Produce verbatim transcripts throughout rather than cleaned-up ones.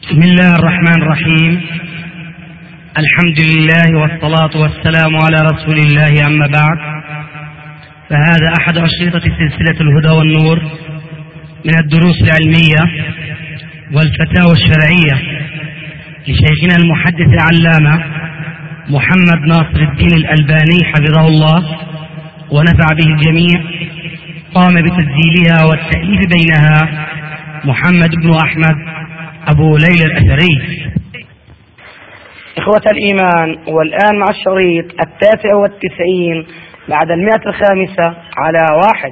بسم الله الرحمن الرحيم. الحمد لله والصلاة والسلام على رسول الله، أما بعد، فهذا أحد أشرطة سلسلة الهدى والنور من الدروس العلمية والفتاوى الشرعية لشيخنا المحدث العلامة محمد ناصر الدين الألباني حفظه الله ونفع به الجميع. قام بتسجيلها والتأليف بينها محمد بن أحمد أبو ليلى الأثري. إخوة الإيمان، والآن مع الشريط التاسع والتسعين بعد المئة الخامسة على واحد.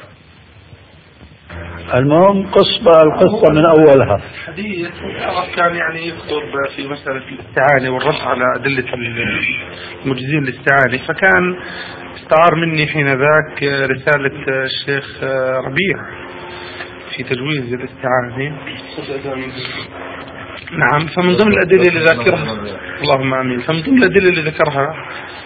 المهم قصة القصة من أولها. حديث كان يعني يخطر في مسألة الاستعانة والرد على أدلة المجزين الاستعانة، فكان استعار مني حين ذاك رسالة الشيخ ربيع في تجويز الاستعانة. نعم، فمن ضمن الأدلة اللي ذكرها، اللهم آمين، فمن ضمن الأدلة اللي ذكرها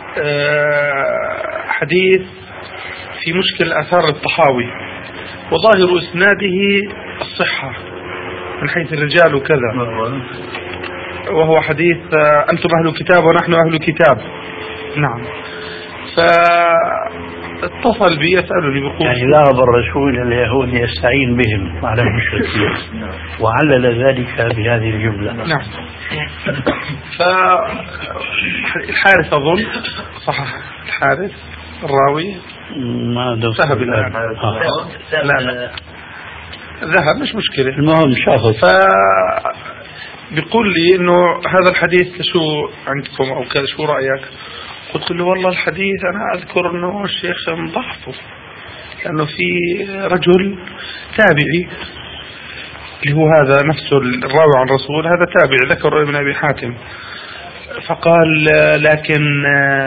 حديث في مشكل آثار الطحاوي، وظاهر إسناده الصحة من حيث الرجال وكذا، وهو حديث أنتم أهل كتاب ونحن أهل كتاب. نعم، فاتصل بي يسألني بيقول يعني ذهب الرسول اليهود يستعين بهم على المشركين وعلل ذلك بهذه الجملة. نعم، فالحارث أظن صحح الحارث الراوي ما ذهب الآن. آه. لا لا ذهب، مش مشكلة. المهم شخص بيقول لي إنه هذا الحديث شو عندكم أو كذا، شو رأيك؟ قلت له والله الحديث أنا أذكر أنه الشيخ مضحفه، لأنه في رجل تابعي اللي هو هذا نفسه الراوي عن الرسول، هذا تابعي ذكر ابن أبي حاتم، فقال لكن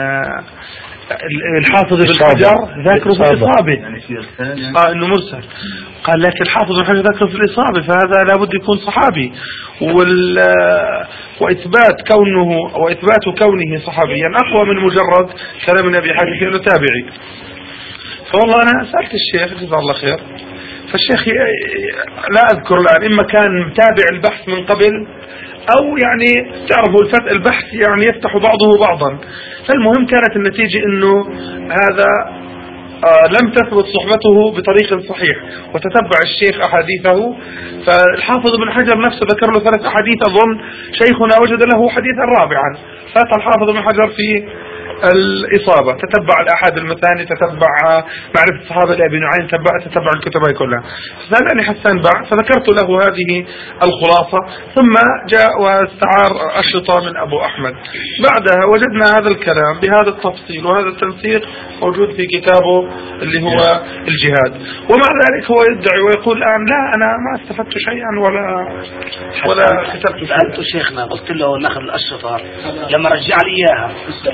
الحافظ ابن حجر ذكره في الإصابة، آه إنه مرسل. قال لكن الحافظ ابن حجر ذكره في الإصابة، فهذا لابد يكون صحابي، وال وإثبات كونه وإثبات كونه صحابيا أقوى من مجرد كلام النبي حاتم في أنه تابعي. فوالله أنا سألت الشيخ جزاه الله خير، فالشيخ لا أذكر الآن، إما كان متابع البحث من قبل أو يعني تعرفوا الفتح البحث يعني يفتح بعضه بعضا. فالمهم كانت النتيجة إنه هذا آه لم تثبت صحبته بطريق صحيح، وتتبع الشيخ أحاديثه، فالحافظ ابن حجر نفسه ذكر له ثلاث أحاديث، أظن شيخنا وجد له حديثا رابعا، فات الحافظ ابن حجر في الإصابة، تتبع الأحاد المثاني، تتبع معرفة الصحابة لأبي نعيم، تتبع تتبع الكتب كلها. فسألني حسان بعد، فذكرت له هذه الخلاصة، ثم جاء واستعار أشرطة من أبو أحمد. بعدها وجدنا هذا الكلام بهذا التفصيل وهذا التنسيق موجود في كتابه اللي هو الجهاد، ومع ذلك هو يدعي ويقول الآن لا أنا ما استفدت شيئا ولا ولا كتبت شيئا. سألت شيخنا، قلت له ناخذ الأشرطة، لما رجع لي إياها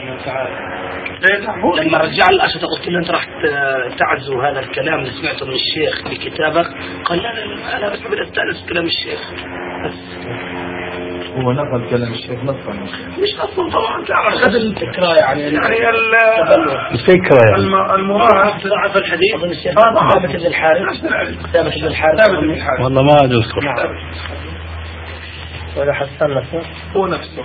لما رجع لي الأشرطة قلت له أنت راح تعزو هذا الكلام اللي سمعته من الشيخ بكتابك؟ قال لا لا أنا بس بدي أستأنس كلام الشيخ. هو نقل كلام الشيخ نصا، مش نصا طبعا، أخذ الفكرة يعني يعني الفكرة يعني المراد ضعف الحديث من الشيخ ثابت بن الحارث ثابت بن الحارث والله ما أذكر ولا حسن نفسه هو نفسه.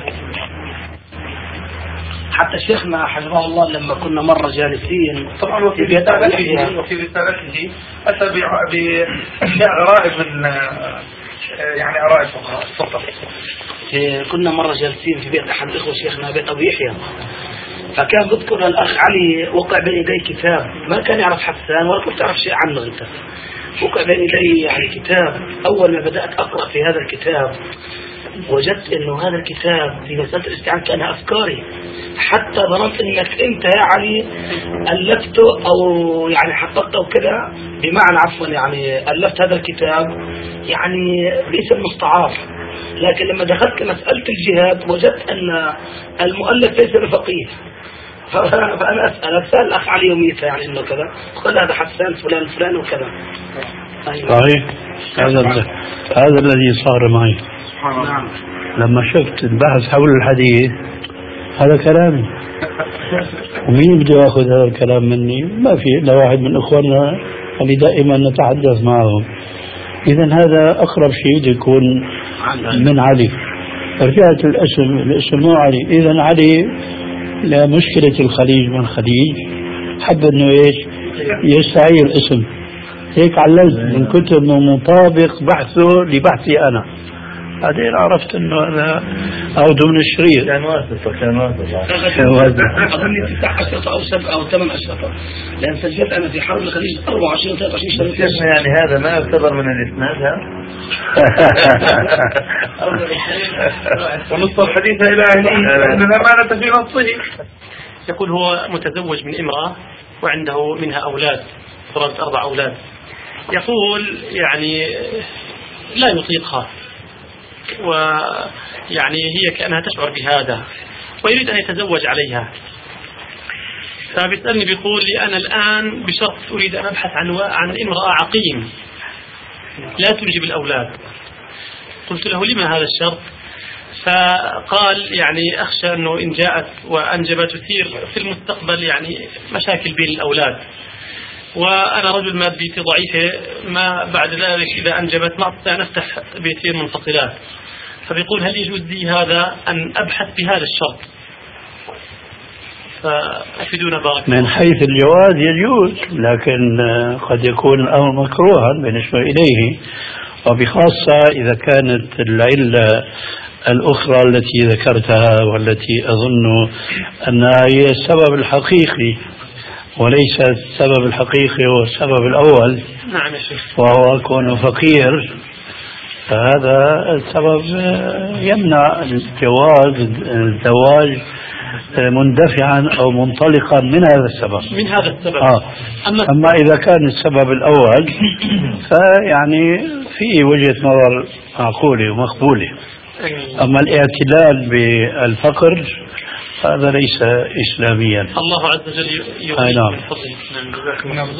حتى شيخنا حفظه الله لما كنا مرة جالسين طبعا وفي رسالته وفي رسالته أتى بأشياء غرائب من يعني أرائب فقط. كنا مرة جالسين في بيت أحد الإخوة شيخنا بيت أبو يحيى، فكان بذكر الأخ علي وقع بين يدي كتاب، ما كان يعرف حسان ولا كنت تعرف شيء عنه أنت. وقع بين يدي يعني كتاب، أول ما بدأت أقرأ في هذا الكتاب وجدت انه هذا الكتاب في مسألة الاستعانة كان افكاري، حتى ظننت انك انت يا علي الفته او يعني حققته كذا، بمعنى عفوا يعني الفت هذا الكتاب يعني باسم مستعار، لكن لما دخلت مسألة الجهاد وجدت ان المؤلف ليس بفقيه، فانا اسال اسال الاخ علي يوميتها يعني انه كذا، قال هذا حسان فلان فلان وكذا. صحيح، هذا هذا الذي صار معي. نعم. لما شفت البحث حول الحديث هذا كلامي، ومين بده ياخذ هذا الكلام مني؟ ما في إلا واحد من اخواننا اللي دائما نتحدث معهم، إذا هذا أقرب شيء يكون من علي. رجعت الاسم الاسم مو علي. إذا علي لمشكلة الخليج من خليج حب إنه إيش يستعير اسم، هيك علمت من كتر إنه مطابق بحثه لبحثي أنا. بعدين عرفت إنه هذا أخذه من الشريط. كان واسطة كان واسطة كان واسطة. أظني ستة عشر أو سبعة أو ثمان أشهر، لأن سجلت أنا في حرب الخليج أربعة وعشرين ثلاثة وعشرين سنة. يعني هذا ما يعتبر من الإسناد ها؟ ونص الحديث إلى أهله أن الأمانة في نصه. يقول هو متزوج من امرأة وعنده منها أولاد، فرد أربع أولاد. يقول يعني لا يطيقها، ويعني هي كأنها تشعر بهذا ويريد أن يتزوج عليها. فبيسألني بيقول لي أنا الآن بشرط أريد أن أبحث عن عن امرأة عقيم لا تنجب الأولاد. قلت له لما هذا الشرط؟ فقال يعني أخشى أنه إن جاءت وأنجبت تثير في المستقبل يعني مشاكل بين الأولاد، وأنا رجل ماديتي ضعيفة، ما بعد ذلك إذا أنجبت ما أستطيع أن أفتح بيتين منفصلات. فبيقول هل يجوز لي هذا أن أبحث بهذا الشرط؟ فأفيدونا بارك. من حيث الجواز يجوز، لكن قد يكون الأمر مكروها بالنسبة إليه، وبخاصة إذا كانت العلة الأخرى التي ذكرتها والتي أظن أنها هي السبب الحقيقي وليس السبب الحقيقي هو السبب الأول. نعم يا شيخ. وهو كونه فقير، فهذا السبب يمنع الجواز الزواج مندفعا أو منطلقا من هذا السبب. من هذا السبب. آه. أما, أما إذا كان السبب الأول فيعني في وجهة نظر معقولة ومقبولة. أما الاعتلال بالفقر هذا ليس إسلاميا. الله عز وجل يغني من فضله. نعم.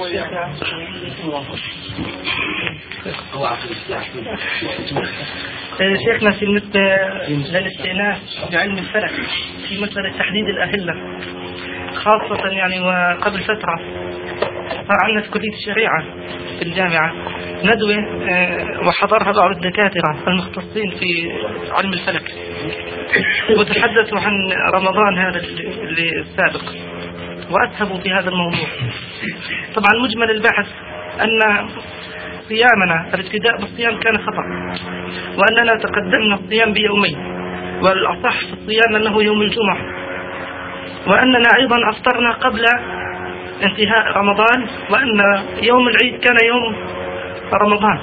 شيخنا في بالنسبة للاستئناس بعلم الفلك في مسألة تحديد الأهلة خاصة يعني وقبل فترة صار عندنا في كلية الشريعة في الجامعة ندوة وحضرها بعض الدكاترة المختصين في علم الفلك وتحدثوا عن رمضان هذا اللي السابق وأسهبوا في هذا الموضوع. طبعا مجمل البحث أن صيامنا الابتداء بالصيام كان خطأ، وأننا تقدمنا الصيام بيومين، والأصح في الصيام أنه يوم الجمعة، وأننا أيضا أفطرنا قبل انتهاء رمضان، وأن يوم العيد كان يوم رمضان.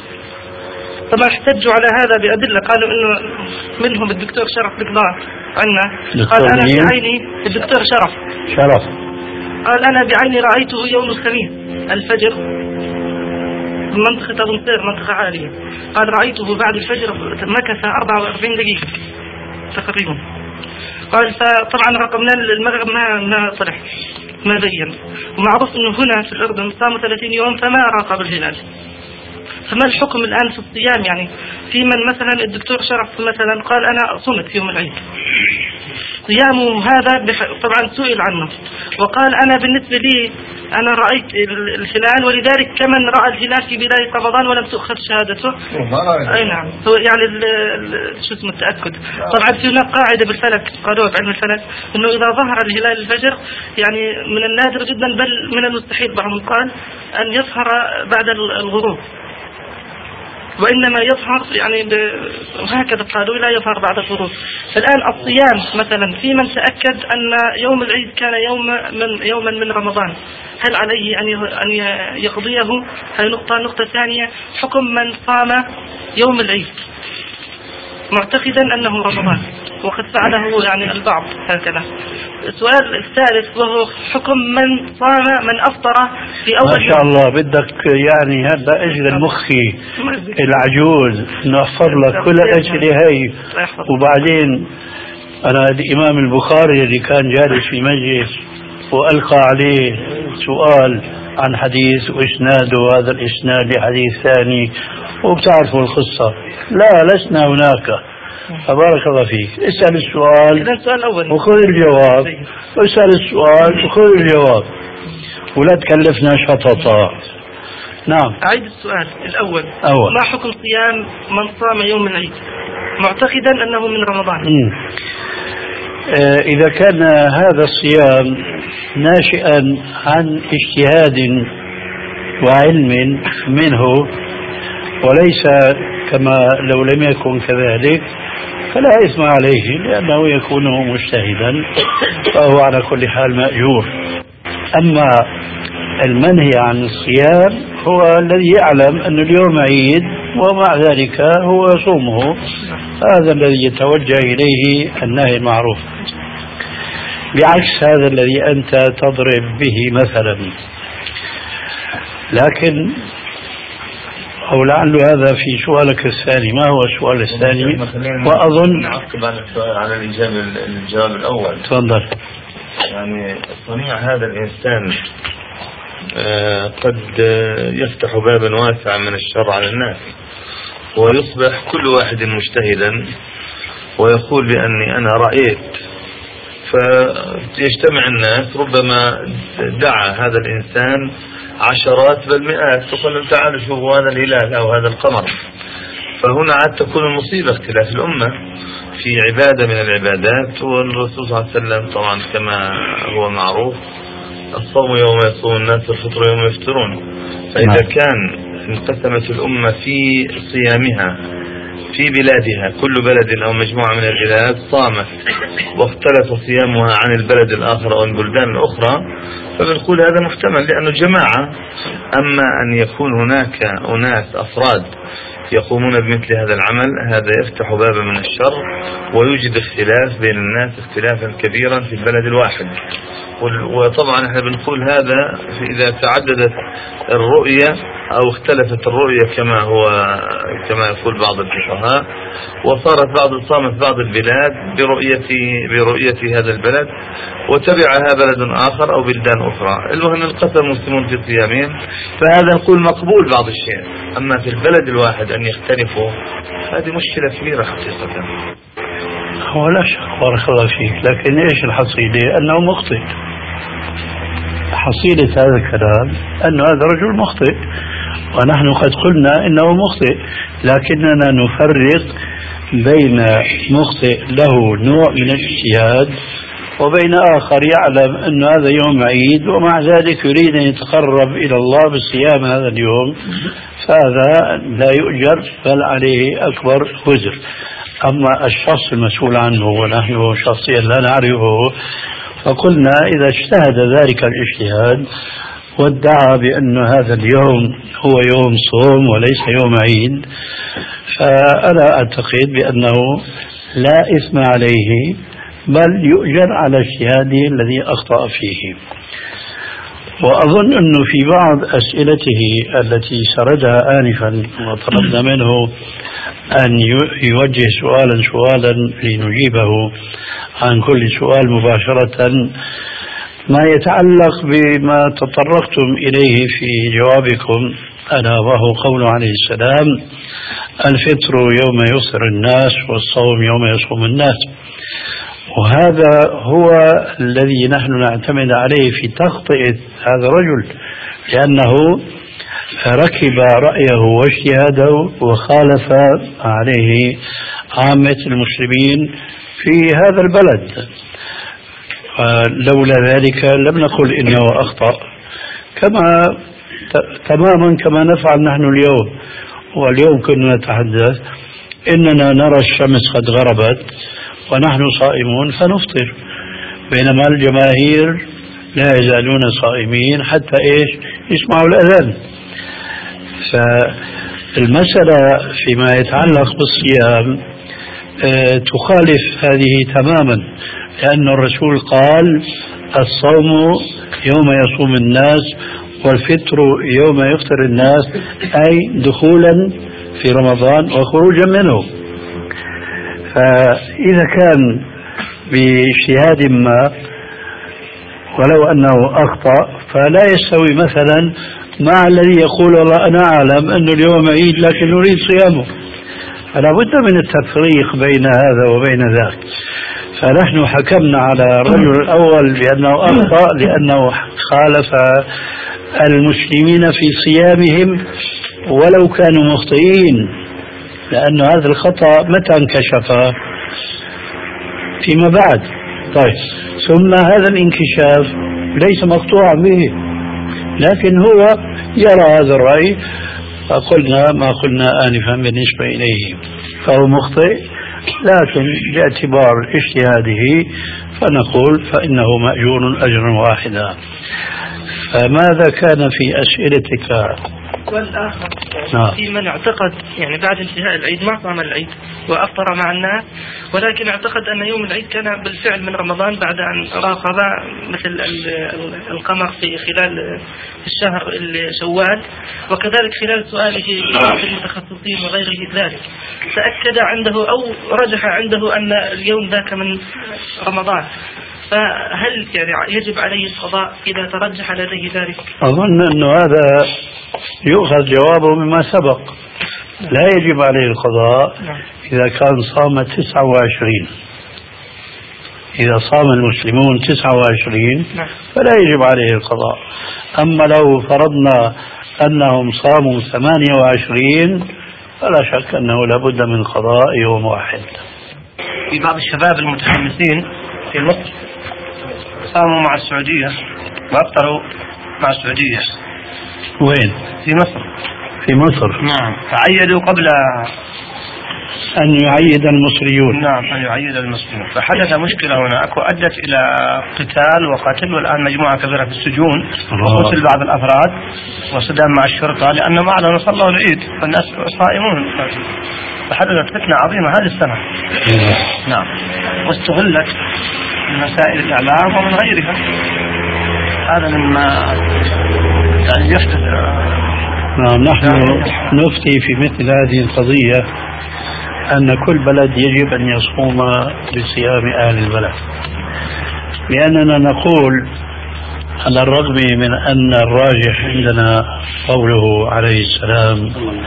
طبعا احتجوا على هذا بأدلة، قالوا إنه منهم الدكتور شرف بقدار عنا قال أنا بعيني الدكتور شرف شرف قال أنا بعيني رأيته يوم الخميس الفجر في منطقة أبنصير منطقة عالية، قال رأيته بعد الفجر مكث أربعة وأربعين دقيقة تقريبا. قال فطبعا رقمنا المغرب ما ما طلع ما بين، ومعروف إنه هنا في الأردن صاموا ثلاثين يوم فما راقب الهلال. فما الحكم الآن في الصيام؟ يعني في من مثلا الدكتور شرف مثلا قال أنا صمت في يوم العيد، صيامه هذا طبعا سئل عنه وقال أنا بالنسبة لي أنا رأيت الهلال، ولذلك كمن رأى الهلال في بداية رمضان ولم تؤخذ شهادته. أي نعم، هو يعني شو اسمه التأكد. طبعا في هناك قاعدة بالفلك قالوها بعلم الفلك إنه إذا ظهر الهلال الفجر يعني من النادر جدا بل من المستحيل بعضهم قال أن يظهر بعد الغروب، وإنما يظهر يعني هكذا قالوا لا يظهر بعد الغروب. فالآن الصيام مثلا في من تأكد أن يوم العيد كان يوم من يوما من رمضان، هل عليه أن أن يقضيه؟ هذه نقطة. نقطة ثانية حكم من صام يوم العيد معتقدا أنه رمضان وقد فعله يعني البعض هكذا. السؤال الثالث وهو حكم من صام من أفطر في أول ما شاء الله بدك يعني هذا أجل مخي العجوز نحفر لك كل الأسئلة هاي. وبعدين أنا الإمام البخاري اللي كان جالس في مجلس وألقى عليه سؤال عن حديث وإسناده هذا الإسناد لحديث ثاني وبتعرفوا القصة، لا لسنا هناك. فبارك الله فيك، اسأل السؤال وخذ الجواب، اسأل السؤال وخذ الجواب، ولا تكلفنا شططا. نعم. أعيد السؤال الأول. أول. ما حكم صيام من صام يوم العيد معتقدا أنه من رمضان؟ مم. آه إذا كان هذا الصيام ناشئا عن اجتهاد وعلم منه وليس كما لو لم يكن كذلك فلا إثم عليه لأنه يكون مجتهدا فهو على كل حال مأجور. أما المنهي عن الصيام هو الذي يعلم أن اليوم عيد ومع ذلك هو يصومه، هذا الذي يتوجه إليه النهي المعروف، بعكس هذا الذي أنت تضرب به مثلا. لكن أو لعل هذا في سؤالك الثاني. ما هو السؤال الثاني؟ وأظن نعقب على السؤال على الإجابة الجواب الأول. تفضل. يعني صنيع هذا الإنسان آه قد يفتح بابا واسعا من الشر على الناس ويصبح كل واحد مجتهدا ويقول بأني أنا رأيت، فيجتمع الناس ربما دعا هذا الإنسان عشرات بل مئات تقول تعالوا شوفوا هذا الهلال أو هذا القمر. فهنا عاد تكون المصيبة اختلاف الأمة في عبادة من العبادات. والرسول صلى الله عليه وسلم طبعا كما هو معروف الصوم يوم يصوم الناس والفطر يوم يفطرون. فإذا كان انقسمت الأمة في صيامها في بلادها، كل بلد أو مجموعة من البلاد صامت واختلف صيامها عن البلد الآخر أو البلدان الأخرى، فبنقول هذا محتمل لأنه جماعة. أما أن يكون هناك أناس أفراد يقومون بمثل هذا العمل هذا يفتح بابا من الشر ويوجد اختلاف بين الناس اختلافا كبيرا في البلد الواحد. وطبعا احنا بنقول هذا إذا تعددت الرؤية أو اختلفت الرؤية كما هو كما يقول بعض الفقهاء، وصارت بعض صامت بعض البلاد برؤية برؤية هذا البلد وتبعها بلد آخر أو بلدان أخرى. المهم انقسم المسلمون في صيامهم، فهذا نقول مقبول بعض الشيء. أما في البلد الواحد أن يختلفوا هذه مشكلة كبيرة حقيقة. هو لا شك بارك الله فيك، لكن ايش الحصيلة؟ أنه مخطئ. حصيلة هذا الكلام أن هذا رجل مخطئ، ونحن قد قلنا إنه مخطئ، لكننا نفرق بين مخطئ له نوع من الاجتهاد وبين آخر يعلم أن هذا يوم عيد ومع ذلك يريد أن يتقرب إلى الله بصيام هذا اليوم، فهذا لا يؤجر بل عليه أكبر وزر. أما الشخص المسؤول عنه ونحن شخصيا لا نعرفه، فقلنا إذا اجتهد ذلك الاجتهاد وادعى بأن هذا اليوم هو يوم صوم وليس يوم عيد، فأنا أعتقد بأنه لا إثم عليه بل يؤجر على اجتهاده الذي أخطأ فيه. وأظن أنه في بعض أسئلته التي سردها آنفا وطلبنا منه أن يوجه سؤالا سؤالا لنجيبه عن كل سؤال مباشرة، ما يتعلق بما تطرقتم إليه في جوابكم ألا وهو قوله عليه السلام: الفطر يوم يفطر الناس والصوم يوم يصوم الناس. وهذا هو الذي نحن نعتمد عليه في تخطئة هذا الرجل، لأنه ركب رأيه واجتهاده وخالف عليه عامة المسلمين في هذا البلد. لولا ذلك لم نقل إنه أخطأ، كما تماما كما نفعل نحن اليوم. واليوم كنا نتحدث إننا نرى الشمس قد غربت ونحن صائمون فنفطر، بينما الجماهير لا يزالون صائمين حتى إيش يسمعوا الأذان. فالمسألة فيما يتعلق بالصيام اه تخالف هذه تماما، لأن الرسول قال: الصوم يوم يصوم الناس والفطر يوم يفطر الناس، أي دخولا في رمضان وخروجا منه. فإذا كان باجتهاد ما ولو أنه أخطأ فلا يستوي مثلا مع الذي يقول: والله أنا أعلم أن اليوم عيد لكن نريد صيامه. فلا بد من التفريق بين هذا وبين ذاك. فنحن حكمنا على الرجل الأول بأنه أخطأ لأنه خالف المسلمين في صيامهم ولو كانوا مخطئين، لأن هذا الخطأ متى انكشف؟ فيما بعد. طيب، ثم هذا الانكشاف ليس مقطوعا به، لكن هو يرى هذا الرأي، فقلنا ما قلنا آنفا بالنسبة إليه، فهو مخطئ، لكن باعتبار اجتهاده فنقول فإنه مأجور أجرا واحدا. فماذا كان في أسئلتك؟ والآخر يعني في من اعتقد يعني بعد انتهاء العيد ما صام العيد وأفطر مع الناس، ولكن اعتقد أن يوم العيد كان بالفعل من رمضان بعد أن راقب مثل القمر في خلال الشهر شوال، وكذلك خلال سؤاله لبعض المتخصصين وغيره ذلك تأكد عنده أو رجح عنده أن اليوم ذاك من رمضان، فهل يعني يجب عليه القضاء إذا ترجح لديه ذلك؟ أظن أنه هذا يؤخذ جوابه مما سبق، لا يجب عليه القضاء إذا كان صام تسعة وعشرين، إذا صام المسلمون تسعة وعشرين فلا يجب عليه القضاء. أما لو فرضنا أنهم صاموا ثمانية وعشرين فلا شك أنه لابد من قضاء يوم واحد. في بعض الشباب المتحمسين في مصر صاموا مع السعودية وأفطروا مع السعودية. وين؟ في مصر. في مصر. نعم، فعيدوا قبل أن يعيد المصريون. نعم، أن يعيد المصريون، فحدث مشكلة هناك وأدت إلى قتال وقتل، والآن مجموعة كبيرة في السجون وقتل بعض الأفراد وصدام مع الشرطة لأن ما أعلنوا صلوا العيد فالناس صائمون، فحدثت فتنة عظيمة هذه السنة. نعم، واستغلت من وسائل الإعلام ومن غيرها. هذا مما يعني يحدث. نعم، نحن نفتي في مثل هذه القضية أن كل بلد يجب أن يصوم بصيام أهل البلد، لأننا نقول على الرغم من أن الراجح عندنا قوله عليه السلام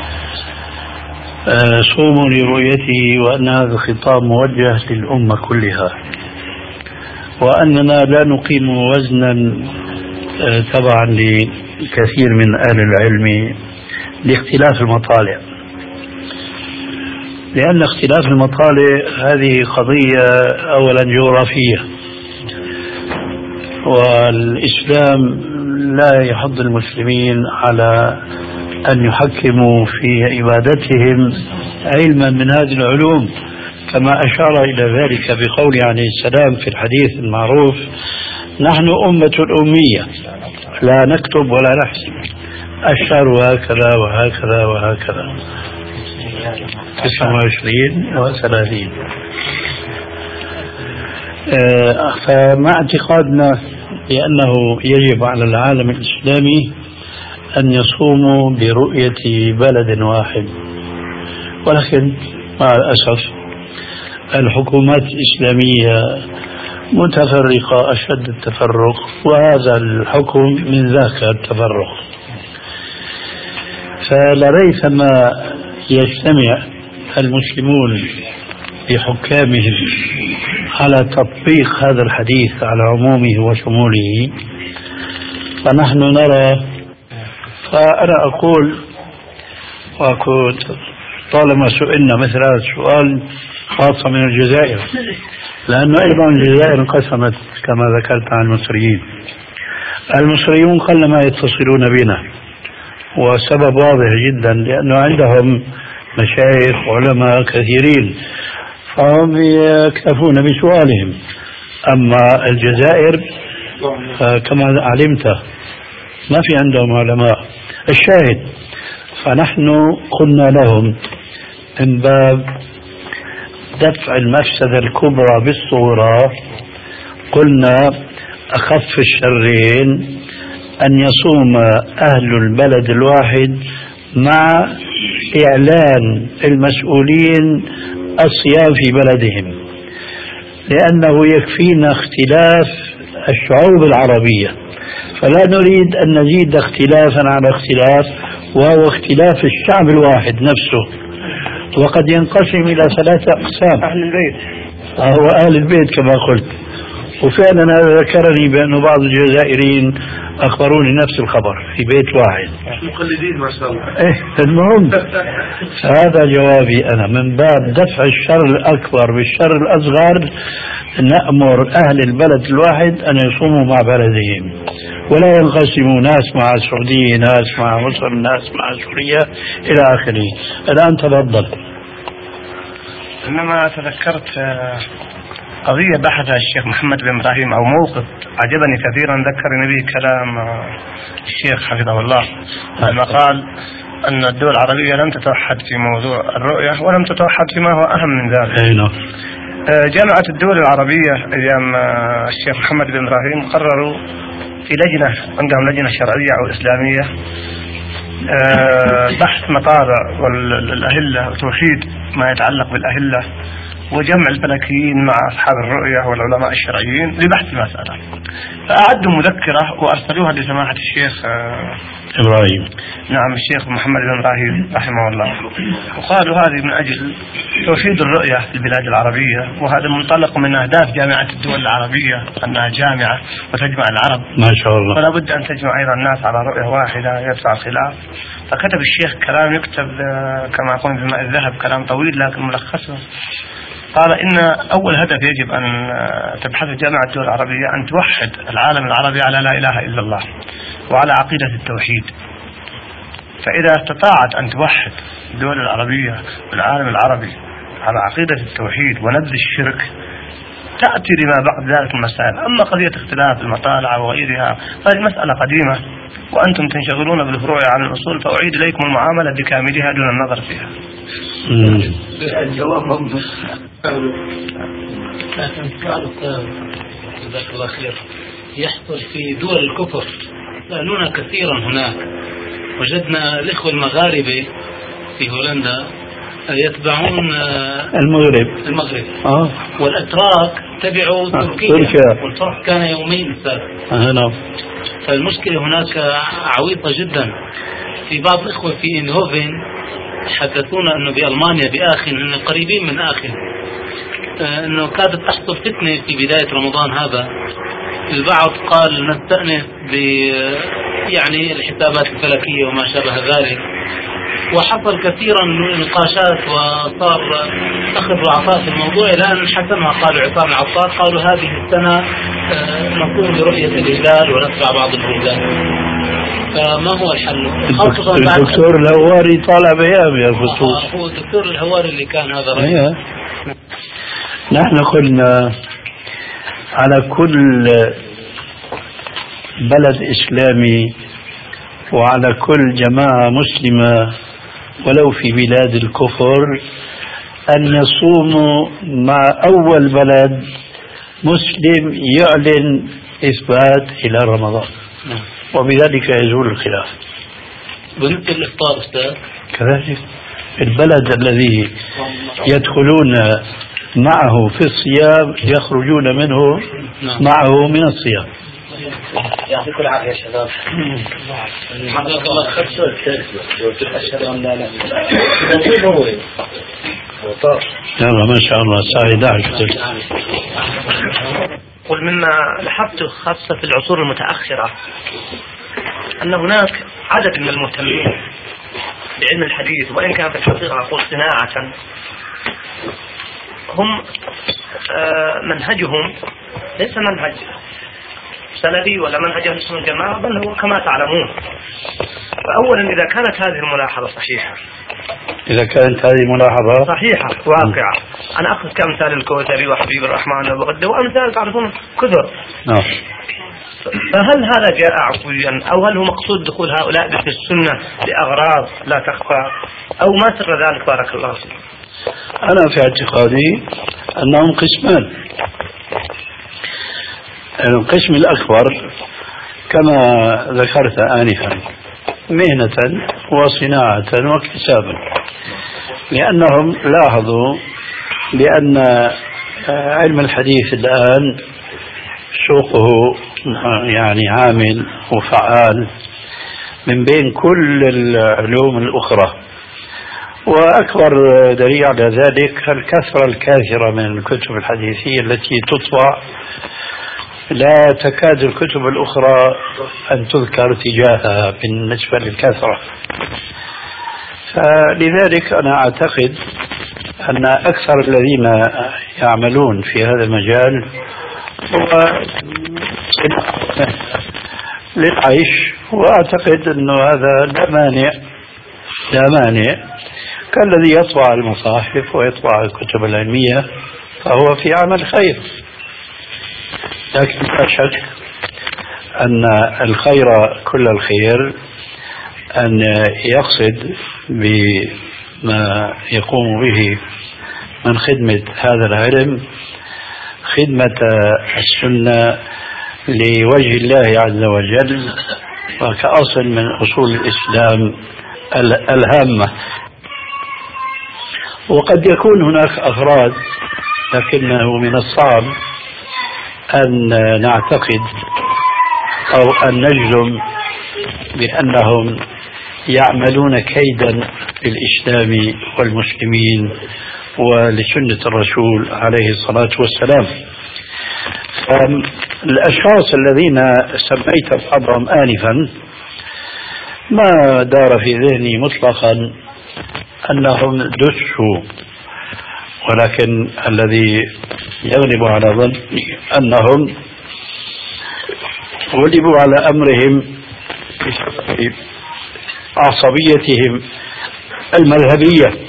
صوموا لرؤيته، وأن هذا الخطاب موجه للأمة كلها، وأننا لا نقيم وزنا تبعا لكثير من أهل العلم لاختلاف المطالع، لأن اختلاف المطالع هذه قضية أولا جغرافية، والإسلام لا يحض المسلمين على أن يحكموا في عبادتهم علما من هذه العلوم، كما أشار إلى ذلك بقوله عليه السلام في الحديث المعروف: نحن أمة الأمية لا نكتب ولا نحسب، الشهر هكذا وهكذا وهكذا، تسعة وعشرين وثلاثين. فمع اعتقادنا بأنه يجب على العالم الإسلامي أن يصوموا برؤية بلد واحد، ولكن مع الأسف الحكومات الإسلامية متفرقة أشد التفرق، وهذا الحكم من ذاك التفرق. فلريثما يجتمع المسلمون بحكامهم على تطبيق هذا الحديث على عمومه وشموله، فنحن نرى. فأنا أقول وأقول طالما سئلنا مثل هذا السؤال خاصة من الجزائر، لأنه أيضا الجزائر انقسمت كما ذكرت عن المصريين. المصريون قلما يتصلون بنا، وسبب واضح جدا، لأنه عندهم مشايخ وعلماء كثيرين فهم يكتفون بسؤالهم. أما الجزائر كما علمت ما في عندهم علماء. الشاهد، فنحن قلنا لهم من باب دفع المفسدة الكبرى بالصغرى، قلنا أخف الشرين أن يصوم أهل البلد الواحد مع إعلان المسؤولين الصيام في بلدهم، لأنه يكفينا اختلاف الشعوب العربية، فلا نريد أن نزيد اختلافا على اختلاف، وهو اختلاف الشعب الواحد نفسه، وقد ينقسم إلى ثلاثة أقسام: أهل البيت، هو أهل البيت كما قلت، وفعلا هذا ذكرني بأنه بعض الجزائريين أخبروني نفس الخبر في بيت واحد. مقلدين ما شاء الله. إيه المهم هذا جوابي أنا من باب دفع الشر الأكبر بالشر الأصغر، نأمر أهل البلد الواحد أن يصوموا مع بلدهم ولا ينقسموا ناس مع السعودية ناس مع مصر ناس مع سوريا إلى آخره. الآن تفضل. إنما تذكرت قضية بحثها الشيخ محمد بن إبراهيم أو موقف عجبني كثيرا، ذكرني به كلام الشيخ حفظه الله لما قال أن الدول العربية لم تتوحد في موضوع الرؤية ولم تتوحد فيما هو أهم من ذلك. جامعة الدول العربية أيام الشيخ محمد بن إبراهيم قرروا في لجنة، عندهم لجنة شرعية أو إسلامية، بحث مطالع والأهلة وتوحيد ما يتعلق بالأهلة وجمع الفلكيين مع أصحاب الرؤية والعلماء الشرعيين لبحث المسألة. فأعدوا مذكرة وأرسلوها لسماحة الشيخ إبراهيم، نعم الشيخ محمد بن إبراهيم رحمه الله، وقالوا هذه من أجل توحيد الرؤية في البلاد العربية، وهذا منطلق من أهداف جامعة الدول العربية أنها جامعة وتجمع العرب ما شاء الله، فلا بد أن تجمع أيضا الناس على رؤية واحدة يدفع الخلاف. فكتب الشيخ كلام يكتب كما يقول بماء الذهب، كلام طويل لكن ملخصه. قال إن أول هدف يجب أن تبحث جامعة الدول العربية أن توحد العالم العربي على لا إله إلا الله وعلى عقيدة التوحيد. فإذا استطاعت أن توحد الدول العربية والعالم العربي على عقيدة التوحيد ونبذ الشرك تأتي لما بعد ذلك المسائل. أما قضية اختلاف المطالع وغيرها هذه مسألة قديمة وأنتم تنشغلون بالفروع عن الأصول، فأعيد إليكم المعاملة بكاملها دون النظر فيها. لكن سؤال جزاك الله خير يحصل في دول الكفر، سألونا كثيرا هناك، وجدنا الإخوة المغاربة في هولندا يتبعون المغرب المغرب آه. والأتراك تبعوا آه. تركيا، والفرق كان يومين ثلاث. آه نعم. فالمشكلة هناك عويصة جدا. في بعض الإخوة في إنهوفن حدثونا أنه بألمانيا بآخن، أنه قريبين من آخن، أنه كادت تحصل فتنة في بداية رمضان هذا. البعض قال نستأنس ب يعني الحسابات الفلكية وما شابه ذلك، وحصل كثيرا من نقاشات وصار أخذ وعطاء في الموضوع إلى أن حسمها قالوا عصام العطار، قالوا هذه السنة نقوم برؤية الهلال ونتبع بعض البلدان. فما هو الحل؟ الدكتور الهواري طالع بيان يا الخصوص. هو الدكتور الهواري اللي كان هذا رأيه. نحن قلنا على كل بلد إسلامي وعلى كل جماعة مسلمة ولو في بلاد الكفر أن يصوموا مع أول بلد مسلم يعلن إثبات إلى رمضان، وبذلك يزول الخلاف. بالنسبة للإفطار أستاذ كذلك البلد الذي يدخلون معه في الصيام يخرجون منه معه من الصيام. يعطيكم العافية يا شباب. حفظك الله. أشهد أن لا إله إلا الله. يلا ما شاء الله الساعة إحدى عشر. قل مما لاحظت خاصة في العصور المتأخرة أن هناك عدد من المهتمين بعلم الحديث، وإن كان في الحقيقة أقول صناعة، هم منهجهم ليس منهج سندي ولا منهج أهل السنة والجماعة، بل هو كما تعلمون. فأولا إذا كانت هذه الملاحظة صحيحة، إذا كانت هذه ملاحظة صحيحة واقعة، أنا أخذ كمثال الكوثري وحبيب الرحمن وغده وأمثال تعرفون كثر. نعم. فهل هذا جاء عفويا، أو هل هو مقصود دخول هؤلاء في السنة لأغراض لا تخفى، أو ما سر ذلك؟ بارك الله فيك. أنا في اعتقادي أنهم قسمان. القسم الأكبر كما ذكرت آنفا مهنة وصناعة واكتسابا، لأنهم لاحظوا بأن علم الحديث الآن سوقه يعني عامل وفعال من بين كل العلوم الأخرى، وأكبر دليل على ذلك الكثرة الكاثرة من الكتب الحديثية التي تطبع، لا تكاد الكتب الأخرى أن تذكر تجاهها بالنسبة للكثرة. فلذلك أنا أعتقد أن أكثر الذين يعملون في هذا المجال هو للعيش، وأعتقد أنه هذا لا مانع لا مانع كالذي يطبع المصاحف ويطبع الكتب العلمية، فهو في عمل خير. لكن لا شك أن الخير كل الخير أن يقصد بما يقوم به من خدمة هذا العلم خدمة السنة لوجه الله عز وجل، وكأصل من أصول الإسلام الهامة. وقد يكون هناك أفراد، لكنه من الصعب أن نعتقد أو أن نجزم بأنهم يعملون كيدا للإسلام والمسلمين ولسنة الرسول عليه الصلاة والسلام. الأشخاص الذين سميت بعضهم آنفا ما دار في ذهني مطلقا أنهم دسوا، ولكن الذي يغلب على ظني أنهم غلبوا على أمرهم بسبب عصبيتهم المذهبية.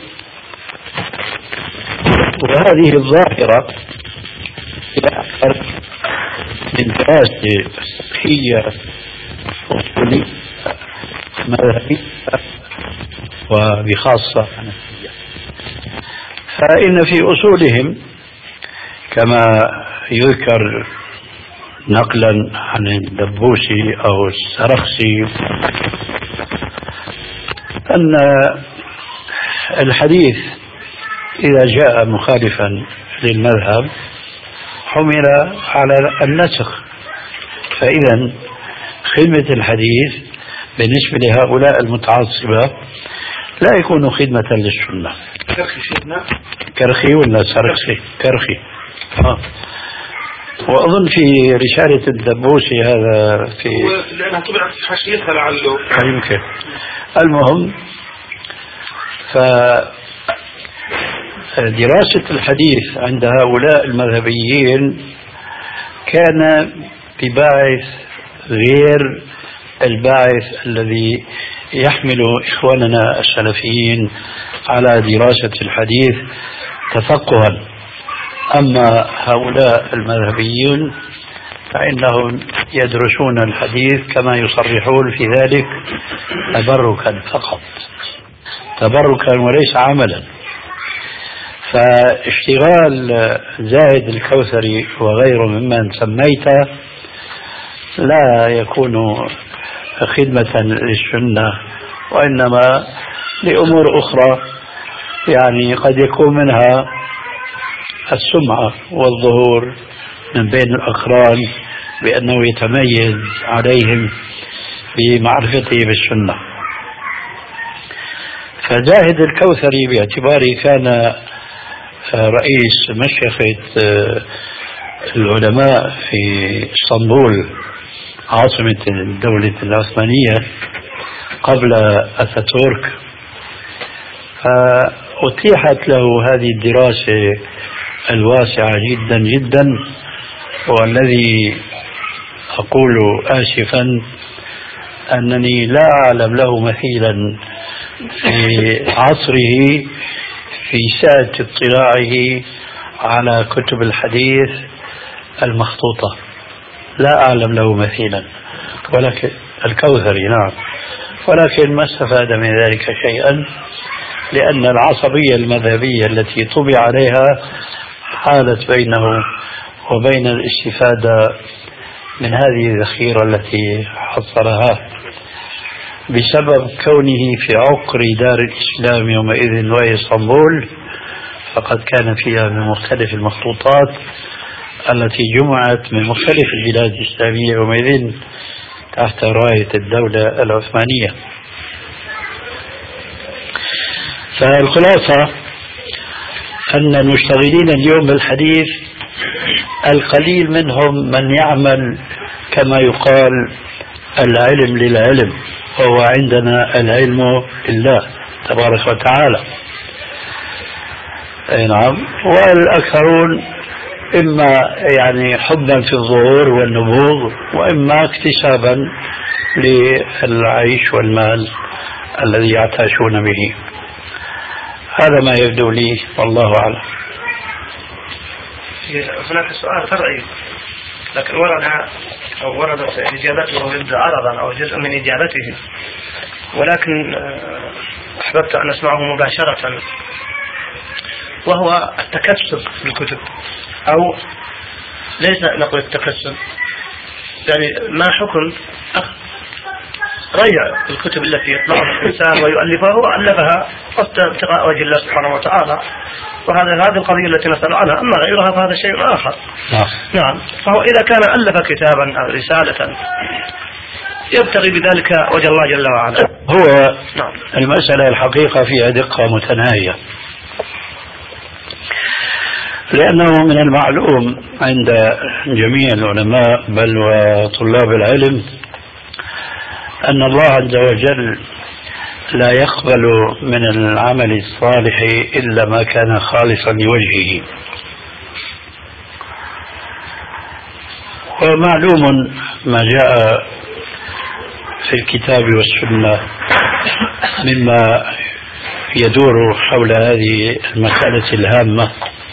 وهذه الظاهرة هي أكثر من دراسة فقهية أصولية مذهبية وبخاصة حنفية. فإن في أصولهم كما يذكر نقلا عن الدبوسي أو السرخسي أن الحديث إذا جاء مخالفا للمذهب حمل على النسخ، فإذا خدمة الحديث بالنسبة لهؤلاء المتعصبة لا يكون خدمة للسنة. كرخي شيخنا كرخي ولا سرخسي؟ كرخي. آه. وأظن في رسالة الدبوسي هذا في لأنها طبعت في حاشيتها لعله يمكن. المهم، فدراسة الحديث عند هؤلاء المذهبيين كان بباعث غير الباعث الذي يحمل إخواننا السلفيين على دراسة الحديث تفقها. أما هؤلاء المذهبيون فإنهم يدرسون الحديث كما يصرحون في ذلك تبركا فقط، تبركا وليس عملا. فاشتغال زاهد الكوثري وغيره ممن سميته لا يكون خدمة للسنة، وإنما لأمور أخرى يعني قد يكون منها السمعة والظهور من بين الأقران بأنه يتميز عليهم بمعرفته بالسنة. فزاهد الكوثري باعتباره كان رئيس مشيخة العلماء في اسطنبول عاصمة الدولة العثمانية قبل أتاتورك، فأتيحت له هذه الدراسة الواسعة جدا جدا، والذي أقول آسفا أنني لا أعلم له مثيلا في عصره في سعة اطلاعه على كتب الحديث المخطوطة، لا أعلم له مثيلا، ولكن الكوثري نعم، ولكن ما استفاد من ذلك شيئا، لأن العصبية المذهبية التي طبع عليها حالت بينه وبين الاستفادة من هذه الذخيرة التي حصلها بسبب كونه في عقر دار الإسلام يومئذ وهي اسطنبول، فقد كان فيها من مختلف المخطوطات التي جمعت من مختلف البلاد الإسلامية يومئذ تحت راية الدولة العثمانية. فالخلاصة أن المشتغلين اليوم بالحديث القليل منهم من يعمل كما يقال العلم للعلم، وهو عندنا العلم لله تبارك وتعالى. أي نعم. والأكثرون إما يعني حبا في الظهور والنبوغ، وإما اكتسابا للعيش والمال الذي يعتاشون به. هذا ما يبدو لي والله أعلم. هناك سؤال فرعي لكن ورد أو وردت إجابته ضد عرضا أو جزء من إجابته، ولكن أحببت أن أسمعه مباشرة، وهو التكسب في الكتب، أو ليس نقول التكسب، يعني ما حكم ريع الكتب التي يطلعها الإنسان ويؤلفها وألفها ابتغاء وجه الله سبحانه وتعالى، وهذا هذه القضية التي نسأل عنها. أما غيرها فهذا شيء آخر. نعم. نعم. فهو إذا كان ألف كتابا أو رسالة يبتغي بذلك وجه الله جل وعلا. هو نعم. المسألة الحقيقة فيها دقة متناهية، لأنه من المعلوم عند جميع العلماء بل وطلاب العلم أن الله عز وجل لا يقبل من العمل الصالح إلا ما كان خالصا لوجهه. ومعلوم ما جاء في الكتاب والسنة مما يدور حول هذه المسألة الهامة،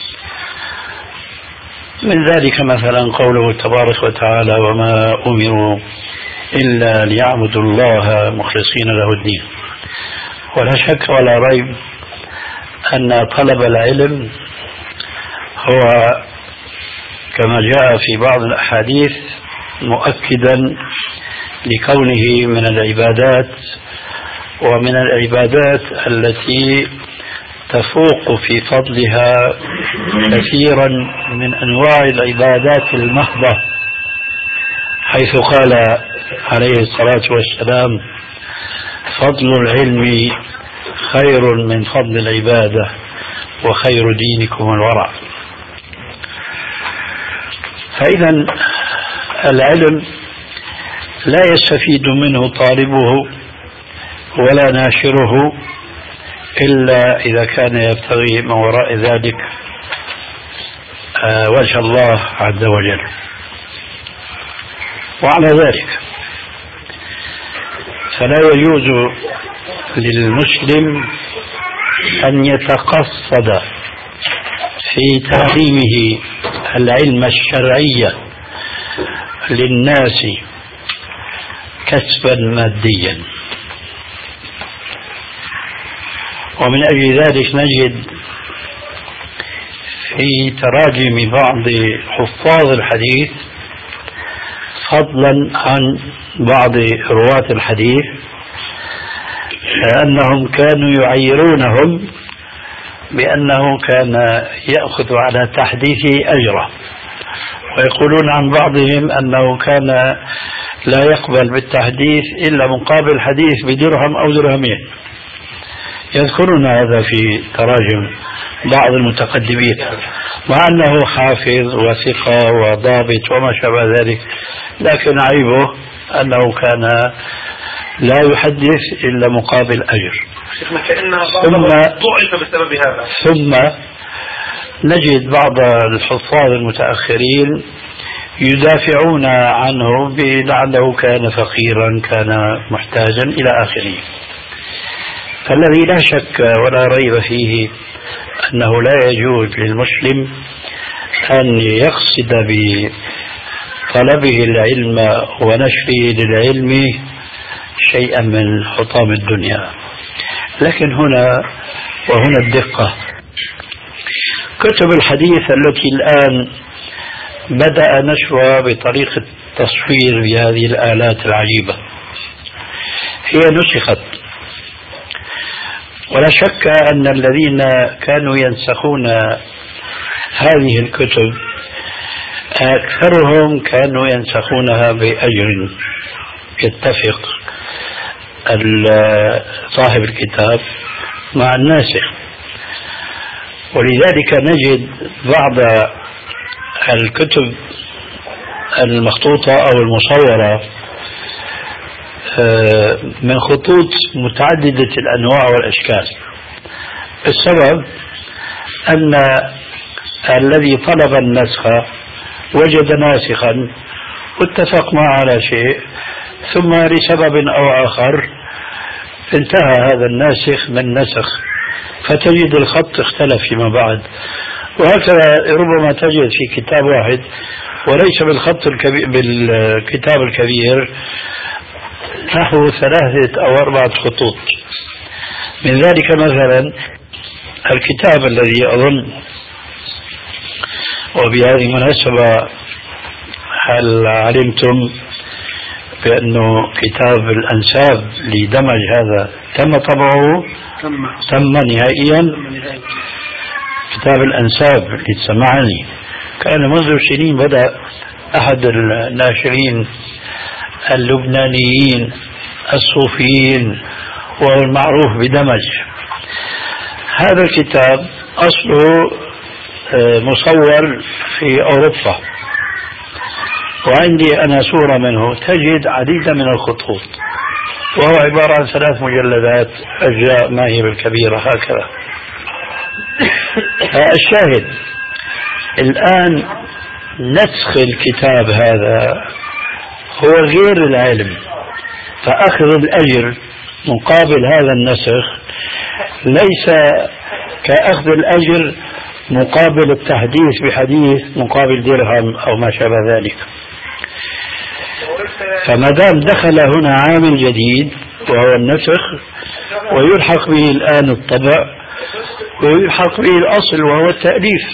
من ذلك مثلا قوله تبارك وتعالى: وما أمروا إلا ليعبدوا الله مخلصين له الدين. ولا شك ولا ريب أن طلب العلم هو كما جاء في بعض الأحاديث مؤكدا لكونه من العبادات، ومن العبادات التي تفوق في فضلها كثيرا من أنواع العبادات المحضة، حيث قال عليه الصلاة والسلام: فضل العلم خير من فضل العبادة وخير دينكم الورع. فإذا العلم لا يستفيد منه طالبه ولا ناشره إلا إذا كان يبتغي من وراء ذلك وجه الله عز وجل. وعلى ذلك فلا يجوز للمسلم أن يتقصد في تعليمه العلم الشرعي للناس كسبا ماديا. ومن أجل ذلك نجد في تراجم بعض حفاظ الحديث، فضلا عن بعض رواة الحديث، أنهم كانوا يعيرونهم بأنه كان يأخذ على تحديثه أجرا، ويقولون عن بعضهم أنه كان لا يقبل بالتحديث إلا مقابل حديث بدرهم أو درهمين. يذكرون هذا في تراجم بعض المتقدمين، مع أنه حافظ وثقة وضابط وما شابه ذلك، لكن عيبه أنه كان لا يحدث إلا مقابل أجر. ثم ضعف بسبب هذا. ثم نجد بعض الحفاظ المتأخرين يدافعون عنه بلعله كان فقيرا، كان محتاجا إلى آخره. فالذي لا شك ولا ريب فيه أنه لا يجوز للمسلم أن يقصد بطلبه العلم ونشره للعلم شيئا من حطام الدنيا. لكن هنا وهنا الدقة: كتب الحديث التي الآن بدأ نشرها بطريقة تصوير بهذه الآلات العجيبة هي نسخت، ولا شك أن الذين كانوا ينسخون هذه الكتب أكثرهم كانوا ينسخونها بأجر يتفق صاحب الكتاب مع الناسخ. ولذلك نجد بعض الكتب المخطوطة أو المصورة من خطوط متعددة الأنواع والأشكال. السبب أن الذي طلب النسخ وجد ناسخا واتفق معه على شيء، ثم لسبب أو آخر انتهى هذا الناسخ من نسخ، فتجد الخط اختلف فيما بعد. وهكذا ربما تجد في كتاب واحد وليس بالخط الكبير بالكتاب الكبير نحو ثلاثة أو أربعة خطوط. من ذلك مثلا الكتاب الذي أظن، وبهذه المناسبة هل علمتم بأنه كتاب الأنساب لدمج هذا تم طبعه؟ تم, تم نهائيا. كتاب الأنساب لتسمعني كان منذ سنين بدأ أحد الناشرين اللبنانيين الصوفيين وهو المعروف بدمج. هذا الكتاب أصله مصور في أوروبا، وعندي أنا صورة منه تجد عديدا من الخطوط، وهو عبارة عن ثلاث مجلدات أجزاء ما هي بالكبيرة هكذا. الشاهد الآن نسخ الكتاب هذا هو غير العلم، فأخذ الأجر مقابل هذا النسخ ليس كأخذ الأجر مقابل التحديث بحديث مقابل درهم أو ما شابه ذلك. فما دام دخل هنا عامل جديد وهو النسخ، ويلحق به الآن الطبع، ويلحق به الأصل وهو التأليف.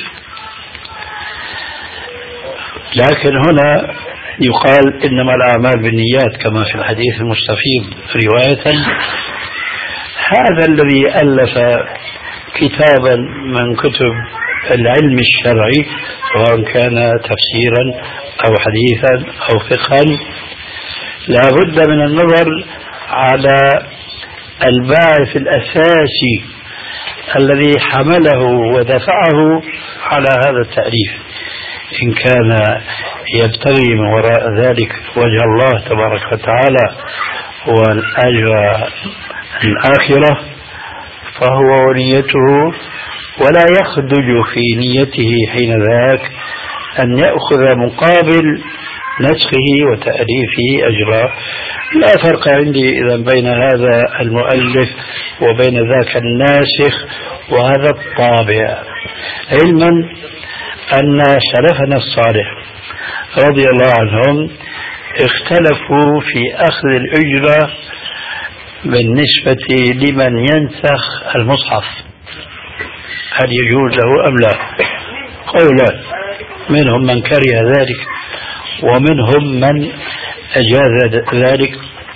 لكن هنا يقال إنما الأعمال بالنيات كما في الحديث المستفيض رواية. هذا الذي ألف كتابا من كتب العلم الشرعي سواء كان تفسيرا أو حديثا أو فقها لا بد من النظر على الباعث الأساسي الذي حمله ودفعه على هذا التأليف، إن كان يبتغي من وراء ذلك وجه الله تبارك وتعالى والأجر الآخرة فهو ونيته، ولا يخدج في نيته حين ذاك أن يأخذ مقابل نسخه وتأليفه أجرا. لا فرق عندي إذا بين هذا المؤلف وبين ذاك الناسخ وهذا الطابع، علما أن سلفنا الصالح رضي الله عنهم اختلفوا في أخذ الأجرة بالنسبة لمن ينسخ المصحف، هل يجوز له أم لا؟ قولان، منهم من كره ذلك ومنهم من أجاز ذلك،